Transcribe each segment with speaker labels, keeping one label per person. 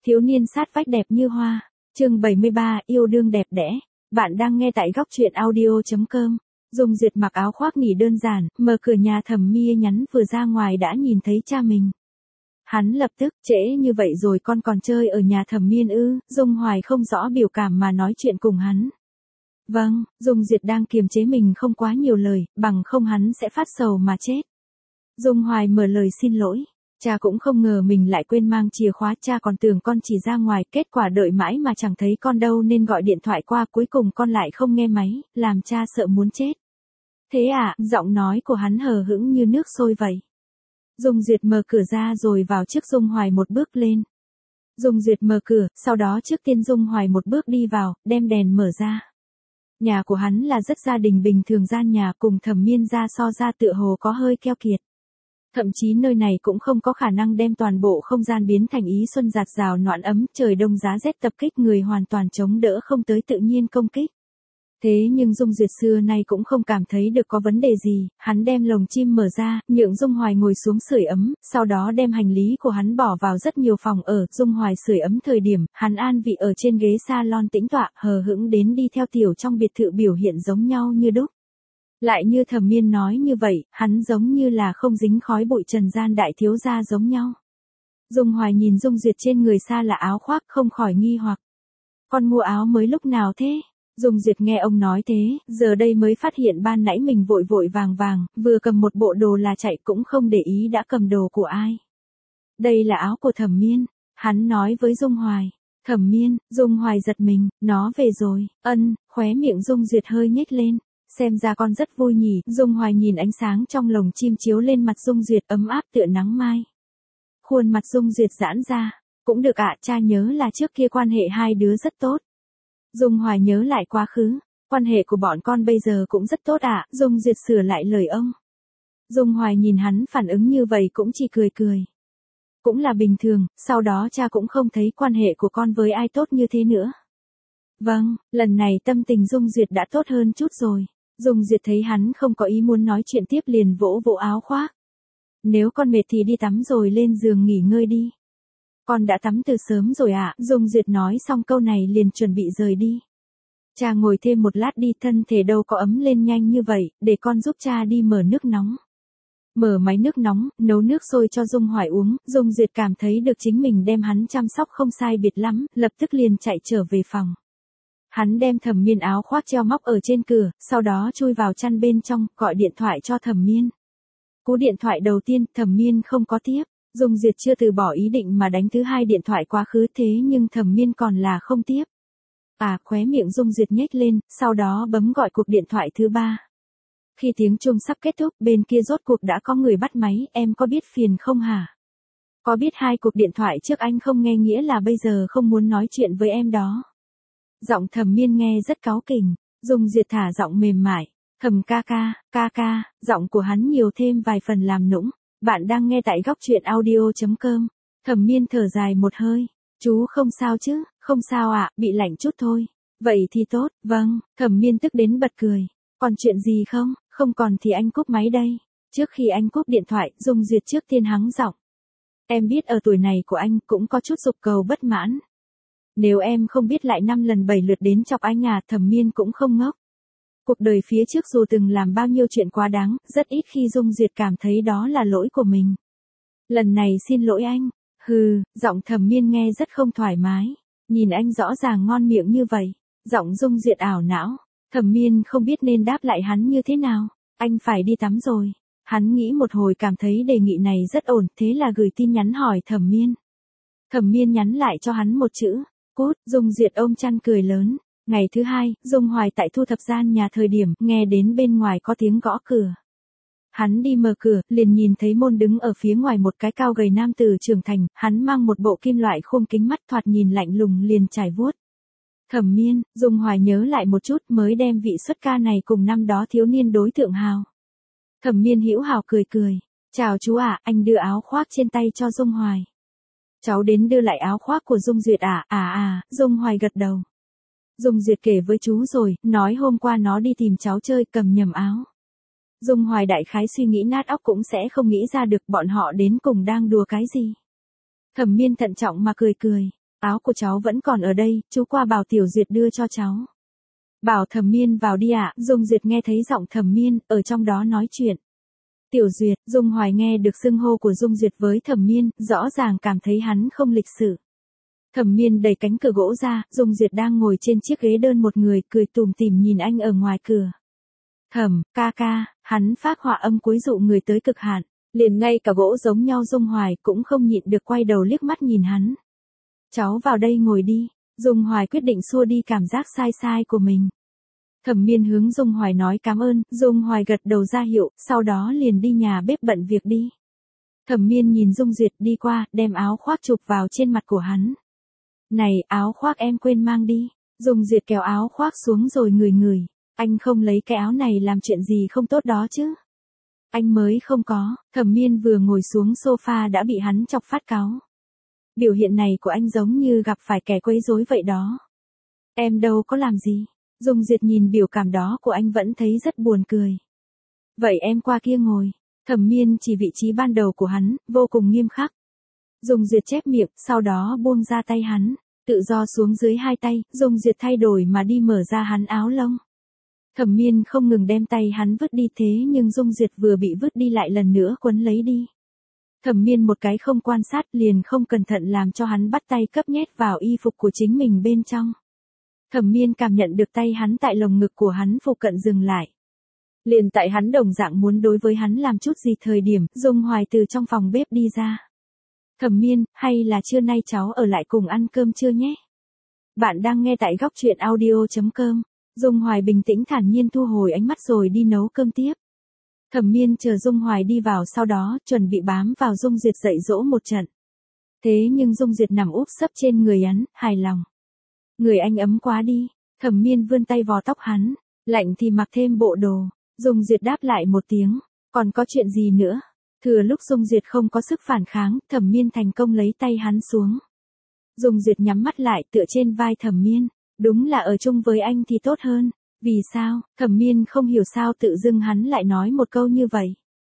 Speaker 1: Thiếu niên sát vách đẹp như hoa. Chương 73, yêu đương đẹp đẽ. Bạn đang nghe tại góc truyện audio.com. Dung Duyệt mặc áo khoác nỉ đơn giản, mở cửa nhà Thẩm Mi nhắn vừa ra ngoài đã nhìn thấy cha mình. Hắn lập tức, trễ như vậy rồi con còn chơi ở nhà Thẩm Miên ư? Dung Hoài không rõ biểu cảm mà nói chuyện cùng hắn. Vâng, Dung Duyệt đang kiềm chế mình không quá nhiều lời, bằng không hắn sẽ phát sầu mà chết. Dung Hoài mở lời xin lỗi. Cha cũng không ngờ mình lại quên mang chìa khóa, cha còn tưởng con chỉ ra ngoài, kết quả đợi mãi mà chẳng thấy con đâu nên gọi điện thoại qua, cuối cùng con lại không nghe máy, làm cha sợ muốn chết. Thế à, giọng nói của hắn hờ hững như nước sôi vậy. Dung Duyệt mở cửa ra rồi vào trước Dung Hoài một bước lên. Dung Duyệt mở cửa, sau đó trước tiên Dung Hoài một bước đi vào, đem đèn mở ra. Nhà của hắn là rất gia đình bình thường, gian nhà cùng Thẩm Miên gia so ra tựa hồ có hơi keo kiệt. Thậm chí nơi này cũng không có khả năng đem toàn bộ không gian biến thành ý xuân rạt rào noãn ấm, trời đông giá rét tập kích người hoàn toàn chống đỡ không tới tự nhiên công kích. Thế nhưng Dung Duyệt xưa nay cũng không cảm thấy được có vấn đề gì, hắn đem lồng chim mở ra, nhượng Dung Hoài ngồi xuống sưởi ấm, sau đó đem hành lý của hắn bỏ vào rất nhiều phòng ở, Dung Hoài sưởi ấm thời điểm, hắn an vị ở trên ghế salon tĩnh tọa, hờ hững đến đi theo tiểu trong biệt thự biểu hiện giống nhau như đúc. Lại như Thẩm Miên nói như vậy, hắn giống như là không dính khói bụi trần gian đại thiếu gia giống nhau. Dung Hoài nhìn Dung Duyệt trên người xa là áo khoác không khỏi nghi hoặc. Con mua áo mới lúc nào thế? Dung Duyệt nghe ông nói thế, giờ đây mới phát hiện ban nãy mình vội vội vàng vàng, vừa cầm một bộ đồ là chạy cũng không để ý đã cầm đồ của ai. Đây là áo của Thẩm Miên, hắn nói với Dung Hoài. Thẩm Miên, Dung Hoài giật mình, nó về rồi, khóe miệng Dung Duyệt hơi nhếch lên. Xem ra con rất vui nhỉ, Dung Hoài nhìn ánh sáng trong lồng chim chiếu lên mặt Dung Duyệt ấm áp tựa nắng mai. Khuôn mặt Dung Duyệt giãn ra, cũng được ạ, cha nhớ là trước kia quan hệ hai đứa rất tốt. Dung Hoài nhớ lại quá khứ, quan hệ của bọn con bây giờ cũng rất tốt ạ, Dung Duyệt sửa lại lời ông. Dung Hoài nhìn hắn phản ứng như vậy cũng chỉ cười cười. Cũng là bình thường, sau đó cha cũng không thấy quan hệ của con với ai tốt như thế nữa. Vâng, lần này tâm tình Dung Duyệt đã tốt hơn chút rồi. Dung Duyệt thấy hắn không có ý muốn nói chuyện tiếp liền vỗ vỗ áo khoác. Nếu con mệt thì đi tắm rồi lên giường nghỉ ngơi đi. Con đã tắm từ sớm rồi ạ, Dung Duyệt nói xong câu này liền chuẩn bị rời đi. Cha ngồi thêm một lát đi, thân thể đâu có ấm lên nhanh như vậy, để con giúp cha đi mở nước nóng. Mở máy nước nóng, nấu nước sôi cho Dung Hoài uống, Dung Duyệt cảm thấy được chính mình đem hắn chăm sóc không sai biệt lắm, lập tức liền chạy trở về phòng. Hắn đem Thẩm Miên áo khoác treo móc ở trên cửa, sau đó chui vào chăn bên trong, gọi điện thoại cho Thẩm Miên. Cú điện thoại đầu tiên, Thẩm Miên không có tiếp. Dung Duyệt chưa từ bỏ ý định mà đánh thứ hai điện thoại quá khứ, thế nhưng Thẩm Miên còn là không tiếp. Khóe miệng Dung Duyệt nhếch lên, sau đó bấm gọi cuộc điện thoại thứ ba. Khi tiếng chuông sắp kết thúc, bên kia rốt cuộc đã có người bắt máy, em có biết phiền không hả? Có biết hai cuộc điện thoại trước anh không nghe nghĩa là bây giờ không muốn nói chuyện với em đó. Giọng Thẩm Miên nghe rất cáu kỉnh, Dung Duyệt thả giọng mềm mại, Thẩm ca ca, giọng của hắn nhiều thêm vài phần làm nũng. Bạn đang nghe tại góc truyện audio.com. Thẩm Miên thở dài một hơi, chú không sao chứ? Không sao ạ, bị lạnh chút thôi. Vậy thì tốt, vâng, Thẩm Miên tức đến bật cười. Còn chuyện gì không? Không còn thì anh cúp máy đây. Trước khi anh cúp điện thoại, Dung Duyệt trước tiên hắng giọng. Em biết ở tuổi này của anh cũng có chút dục cầu bất mãn. Nếu em không biết lại 5 lần 7 lượt đến chọc anh Thẩm Miên cũng không ngốc. Cuộc đời phía trước dù từng làm bao nhiêu chuyện quá đáng, rất ít khi Dung Duyệt cảm thấy đó là lỗi của mình. Lần này xin lỗi anh. Giọng Thẩm Miên nghe rất không thoải mái. Nhìn anh rõ ràng ngon miệng như vậy. Giọng Dung Duyệt ảo não. Thẩm Miên không biết nên đáp lại hắn như thế nào. Anh phải đi tắm rồi. Hắn nghĩ một hồi cảm thấy đề nghị này rất ổn, thế là gửi tin nhắn hỏi Thẩm Miên. Thẩm Miên nhắn lại cho hắn một chữ. Cút, Dung Duyệt ôm chăn cười lớn. Ngày thứ hai, Dung Hoài tại thu thập gian nhà thời điểm, nghe đến bên ngoài có tiếng gõ cửa. Hắn đi mở cửa, liền nhìn thấy môn đứng ở phía ngoài một cái cao gầy nam tử trưởng thành, hắn mang một bộ kim loại khung kính mắt thoạt nhìn lạnh lùng liền trải vuốt. Thẩm Miên, Dung Hoài nhớ lại một chút mới đem vị xuất ca này cùng năm đó thiếu niên đối tượng hào. Thẩm Miên hữu hào cười cười. Chào chú ạ, anh đưa áo khoác trên tay cho Dung Hoài. Cháu đến đưa lại áo khoác của Dung Duyệt Dung Hoài gật đầu. Dung Duyệt kể với chú rồi, nói hôm qua nó đi tìm cháu chơi cầm nhầm áo. Dung Hoài đại khái suy nghĩ nát óc cũng sẽ không nghĩ ra được bọn họ đến cùng đang đùa cái gì. Thẩm Miên thận trọng mà cười cười. áo của cháu vẫn còn ở đây, chú qua bảo Tiểu Duyệt đưa cho cháu. Bảo Thẩm Miên vào đi ạ. Dung Duyệt nghe thấy giọng Thẩm Miên, ở trong đó nói chuyện. Tiểu Duyệt, Dung Hoài nghe được xưng hô của Dung Duyệt với Thẩm Miên, rõ ràng cảm thấy hắn không lịch sự. Thẩm Miên đẩy cánh cửa gỗ ra, Dung Duyệt đang ngồi trên chiếc ghế đơn một người, cười tủm tỉm nhìn anh ở ngoài cửa. Thẩm, ca ca, hắn phác họa âm cúi dụ người tới cực hạn, liền ngay cả gỗ giống nhau Dung Hoài cũng không nhịn được quay đầu liếc mắt nhìn hắn. Cháu vào đây ngồi đi. Dung Hoài quyết định xua đi cảm giác sai sai của mình. Thẩm Miên hướng Dung Hoài nói cảm ơn, Dung Hoài gật đầu ra hiệu, sau đó liền đi nhà bếp bận việc đi. Thẩm Miên nhìn Dung Duyệt đi qua, đem áo khoác chụp vào trên mặt của hắn. Này, áo khoác em quên mang đi. Dung Duyệt kéo áo khoác xuống rồi ngửi. Anh không lấy cái áo này làm chuyện gì không tốt đó chứ. Anh mới không có. Thẩm Miên vừa ngồi xuống sofa đã bị hắn chọc phát cáu. Biểu hiện này của anh giống như gặp phải kẻ quấy rối vậy đó. Em đâu có làm gì. Dung Duyệt nhìn biểu cảm đó của anh vẫn thấy rất buồn cười. Vậy em qua kia ngồi. Thẩm Miên chỉ vị trí ban đầu của hắn, vô cùng nghiêm khắc. Dung Duyệt chép miệng, sau đó buông ra tay hắn, tự do xuống dưới hai tay, Dung Duyệt thay đổi mà đi mở ra hắn áo lông. Thẩm Miên không ngừng đem tay hắn vứt đi thế nhưng Dung Duyệt vừa bị vứt đi lại lần nữa quấn lấy đi. Thẩm Miên một cái không quan sát liền không cẩn thận làm cho hắn bắt tay cấp nhét vào y phục của chính mình bên trong. Thẩm Miên cảm nhận được tay hắn tại lồng ngực của hắn phụ cận dừng lại. Liền tại hắn đồng dạng muốn đối với hắn làm chút gì thời điểm, Dung Hoài từ trong phòng bếp đi ra. Thẩm Miên, hay là trưa nay cháu ở lại cùng ăn cơm trưa nhé? Bạn đang nghe tại góc truyện audio.com. Dung Hoài bình tĩnh thản nhiên thu hồi ánh mắt rồi đi nấu cơm tiếp. Thẩm Miên chờ Dung Hoài đi vào sau đó chuẩn bị bám vào Dung Duyệt dạy dỗ một trận. Thế nhưng Dung Duyệt nằm úp sấp trên người hắn, hài lòng. Người anh ấm quá đi. Thẩm Miên vươn tay vò tóc hắn. Lạnh thì mặc thêm bộ đồ. Dung Duyệt đáp lại một tiếng. Còn có chuyện gì nữa? Thừa lúc Dung Duyệt không có sức phản kháng, Thẩm Miên thành công lấy tay hắn xuống. Dung Duyệt nhắm mắt lại tựa trên vai Thẩm Miên. Đúng là ở chung với anh thì tốt hơn. Vì sao? Thẩm Miên không hiểu sao tự dưng hắn lại nói một câu như vậy.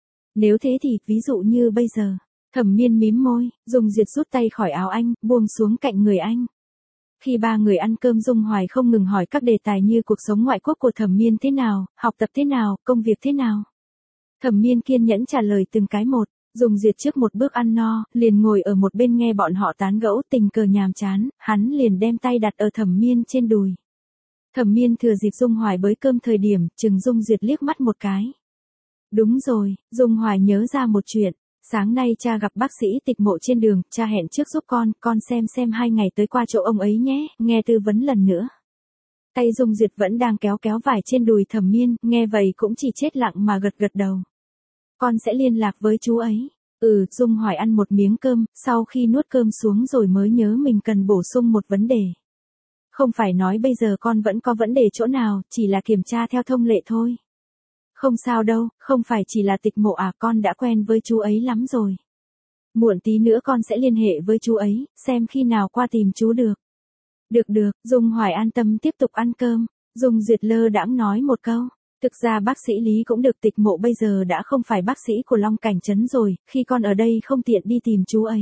Speaker 1: Nếu thế thì, ví dụ như bây giờ. Thẩm Miên mím môi, Dung Duyệt rút tay khỏi áo anh, buông xuống cạnh người anh. Khi ba người ăn cơm Dung Hoài không ngừng hỏi các đề tài như cuộc sống ngoại quốc của Thẩm Miên thế nào, học tập thế nào, công việc thế nào. Thẩm Miên kiên nhẫn trả lời từng cái một. Dung Duyệt trước một bước ăn no, liền ngồi ở một bên nghe bọn họ tán gẫu tình cờ nhàm chán, hắn liền đem tay đặt ở Thẩm Miên trên đùi. Thẩm Miên thừa dịp Dung Hoài bới cơm thời điểm, chừng Dung Duyệt liếc mắt một cái. Đúng rồi, Dung Hoài nhớ ra một chuyện. Sáng nay cha gặp bác sĩ Tịch Mộ trên đường, cha hẹn trước giúp con xem 2 ngày tới qua chỗ ông ấy nhé, nghe tư vấn lần nữa. Tay Dung Duyệt vẫn đang kéo vải trên đùi Thẩm Miên, nghe vậy cũng chỉ chết lặng mà gật đầu. Con sẽ liên lạc với chú ấy. Dung Hoài ăn một miếng cơm, sau khi nuốt cơm xuống rồi mới nhớ mình cần bổ sung một vấn đề. Không phải nói bây giờ con vẫn có vấn đề chỗ nào, chỉ là kiểm tra theo thông lệ thôi. Không sao đâu, không phải chỉ là Tịch Mộ à, con đã quen với chú ấy lắm rồi. Muộn tí nữa con sẽ liên hệ với chú ấy, xem khi nào qua tìm chú được. Được, Dung Hoài an tâm tiếp tục ăn cơm. Dung Duyệt lơ đãng nói một câu. Thực ra bác sĩ Lý cũng được, Tịch Mộ bây giờ đã không phải bác sĩ của Long Cảnh Trấn rồi, khi con ở đây không tiện đi tìm chú ấy.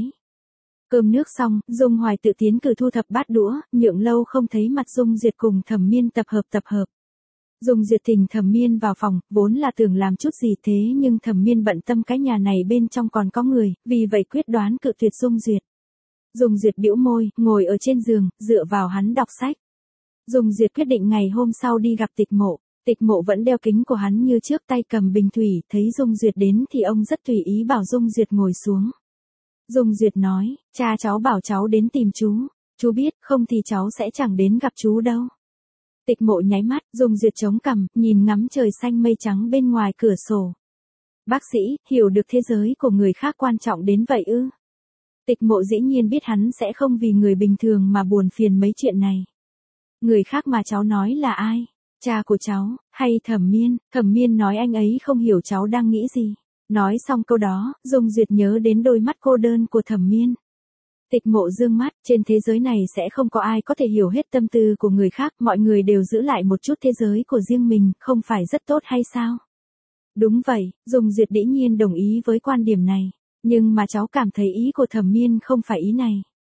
Speaker 1: Cơm nước xong, Dung Hoài tự tiến cử thu thập bát đũa, nhượng lâu không thấy mặt Dung Duyệt cùng Thẩm Miên tập hợp. Dung Duyệt thỉnh Thẩm Miên vào phòng, vốn là tưởng làm chút gì thế nhưng Thẩm Miên bận tâm cái nhà này bên trong còn có người, vì vậy quyết đoán cự tuyệt Dung Duyệt. Dung Duyệt bĩu môi, ngồi ở trên giường, dựa vào hắn đọc sách. Dung Duyệt quyết định ngày hôm sau đi gặp Tịch Mộ. Tịch Mộ vẫn đeo kính của hắn như trước, tay cầm bình thủy, thấy Dung Duyệt đến thì ông rất tùy ý bảo Dung Duyệt ngồi xuống. Dung Duyệt nói, cha cháu bảo cháu đến tìm chú biết, không thì cháu sẽ chẳng đến gặp chú đâu. Tịch Mộ nháy mắt, Dung Duyệt chống cằm, nhìn ngắm trời xanh mây trắng bên ngoài cửa sổ. Bác sĩ, hiểu được thế giới của người khác quan trọng đến vậy ư? Tịch Mộ dĩ nhiên biết hắn sẽ không vì người bình thường mà buồn phiền mấy chuyện này. Người khác mà cháu nói là ai? Cha của cháu, hay Thẩm Miên? Thẩm Miên nói anh ấy không hiểu cháu đang nghĩ gì. Nói xong câu đó, Dung Duyệt nhớ đến đôi mắt cô đơn của Thẩm Miên. Tịch Mộ dương mắt, trên thế giới này sẽ không có ai có thể hiểu hết tâm tư của người khác, mọi người đều giữ lại một chút thế giới của riêng mình, không phải rất tốt hay sao? Đúng vậy, Dung Duyệt dĩ nhiên đồng ý với quan điểm này, nhưng mà cháu cảm thấy ý của Thẩm Miên không phải ý này.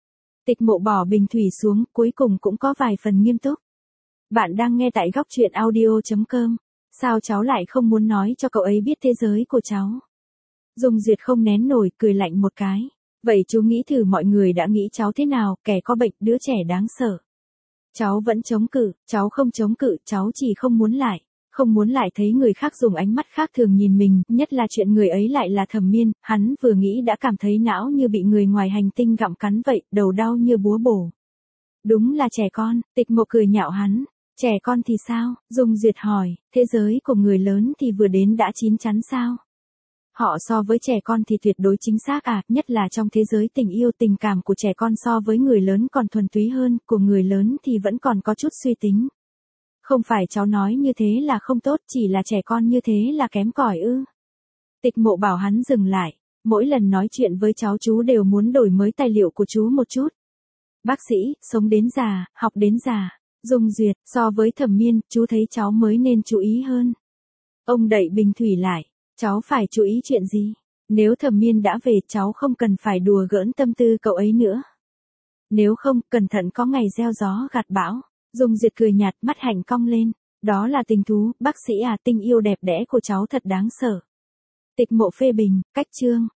Speaker 1: Tịch Mộ bỏ bình thủy xuống, cuối cùng cũng có vài phần nghiêm túc. Bạn đang nghe tại góc truyện audio.com. Sao cháu lại không muốn nói cho cậu ấy biết thế giới của cháu? Dung Duyệt không nén nổi, cười lạnh một cái. Vậy chú nghĩ thử mọi người đã nghĩ cháu thế nào, kẻ có bệnh, đứa trẻ đáng sợ. Cháu vẫn chống cự, cháu không chống cự, cháu chỉ không muốn lại. Không muốn lại thấy người khác dùng ánh mắt khác thường nhìn mình, nhất là chuyện người ấy lại là Thẩm Miên, hắn vừa nghĩ đã cảm thấy não như bị người ngoài hành tinh gặm cắn vậy, đầu đau như búa bổ. Đúng là trẻ con, Tịch Mộ cười nhạo hắn. Trẻ con thì sao? Dung Duyệt hỏi, thế giới của người lớn thì vừa đến đã chín chắn sao? Họ so với trẻ con thì tuyệt đối chính xác à, nhất là trong thế giới tình yêu tình cảm của trẻ con so với người lớn còn thuần túy hơn, của người lớn thì vẫn còn có chút suy tính. Không phải cháu nói như thế là không tốt, chỉ là trẻ con như thế là kém cỏi ư. Tịch Mộ bảo hắn dừng lại, mỗi lần nói chuyện với cháu chú đều muốn đổi mới tài liệu của chú một chút. Bác sĩ, sống đến già, học đến già. Dung Duyệt, so với Thẩm Miên, chú thấy cháu mới nên chú ý hơn. Ông đậy bình thủy lại, cháu phải chú ý chuyện gì? Nếu Thẩm Miên đã về, cháu không cần phải đùa giỡn tâm tư cậu ấy nữa. Nếu không, cẩn thận có ngày gieo gió gặt bão. Dung Duyệt cười nhạt, mắt hạnh cong lên. Đó là tình thú, bác sĩ à, tình yêu đẹp đẽ của cháu thật đáng sợ. Tịch Mộ phê bình, cách chương.